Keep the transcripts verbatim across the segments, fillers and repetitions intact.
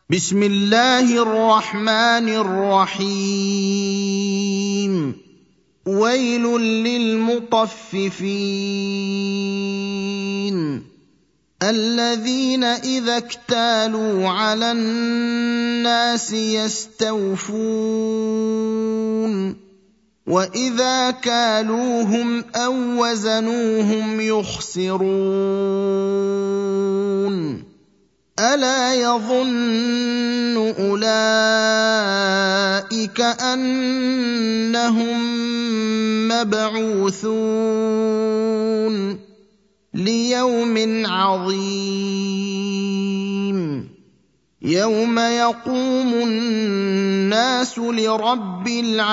بسم الله الرحمن الرحيم ويل للمطففين الذين إذا اكتالوا على الناس يستوفون وإذا كالوهم أو وزنوهم يخسرون ألا يظن أولئك أنهم مبعوثون ليوم عظيم يوم يقوم الناس لرب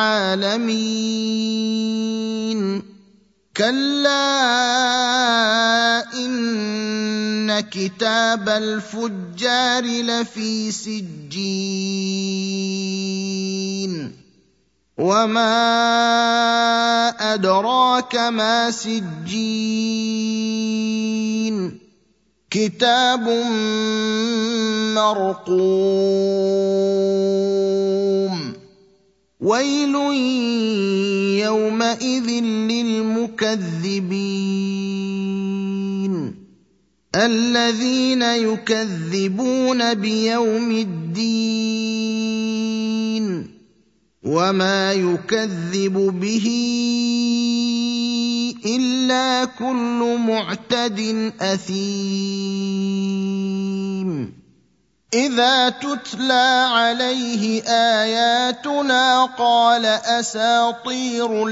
العالمين كلا إن كتاب الفجار لفي سجين وما أدراك ما سجين كتاب مرقوم ويل يومئذ للمكذبين الذين يكذبون بيوم الدين وما يكذب به إلا كل معتد أثيم إذا تتلى عليه آياتنا قال أساطير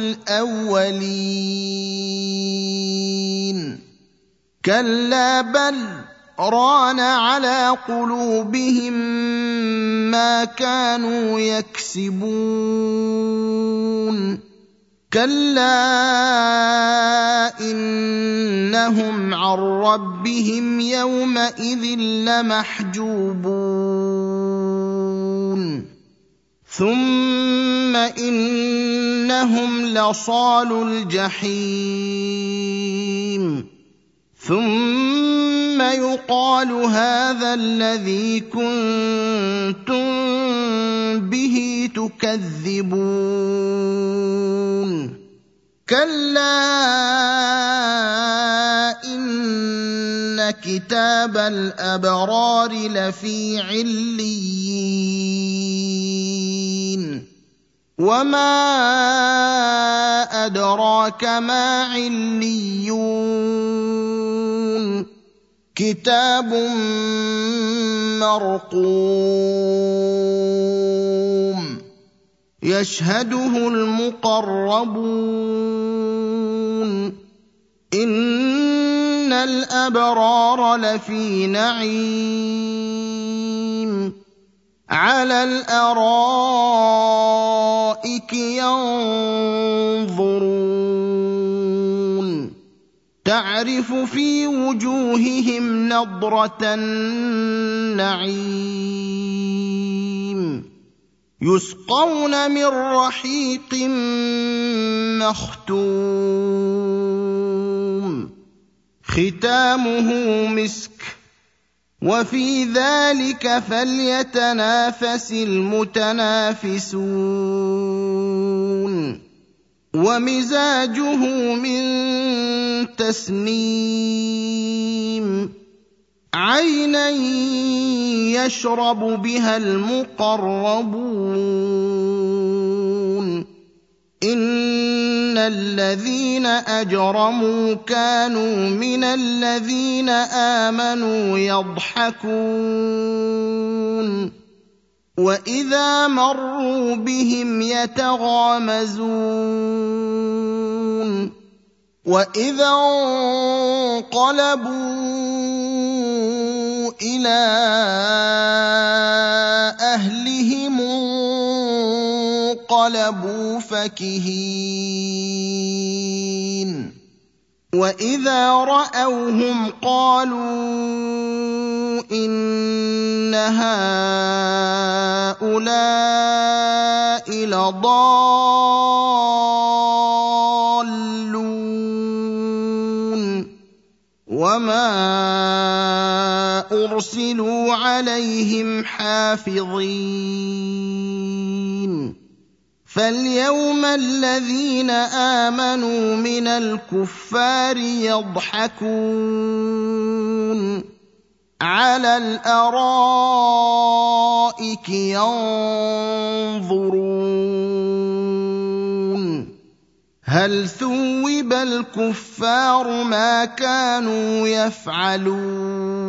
الأولين كلا بل ران على قلوبهم ما كانوا يكسبون كلا إنهم عن ربهم يومئذ لمحجوبون ثم إنهم لصالو الجحيم ثم يقال هذا الذي كنتم به تكذبون كلا إن كتاب الأبرار لفي عليين وما أدراك ما عليون كتاب مرقوم يشهده المقربون إن الأبرار لفي نعيم على الأرائك ينظرون تعرف في وجوههم نضرة النعيم يسقون من رحيق مختوم ختامه مسك وفي ذلك فليتنافس المتنافسون ومزاجه من تسنيم عينا يشرب بها المقربون إن الذين أجرموا كانوا من الذين آمنوا يضحكون وإذا مروا بهم يتغامزون وإذا انقلبوا إلى أهلهم انقلبوا فكهين وإذا رأوهم قالوا إن هؤلاء لضالون وما أرسلوا أرسلوا عليهم حافظين فاليوم الذين آمنوا من الكفار يضحكون على الأرائك ينظرون هل ثوب الكفار ما كانوا يفعلون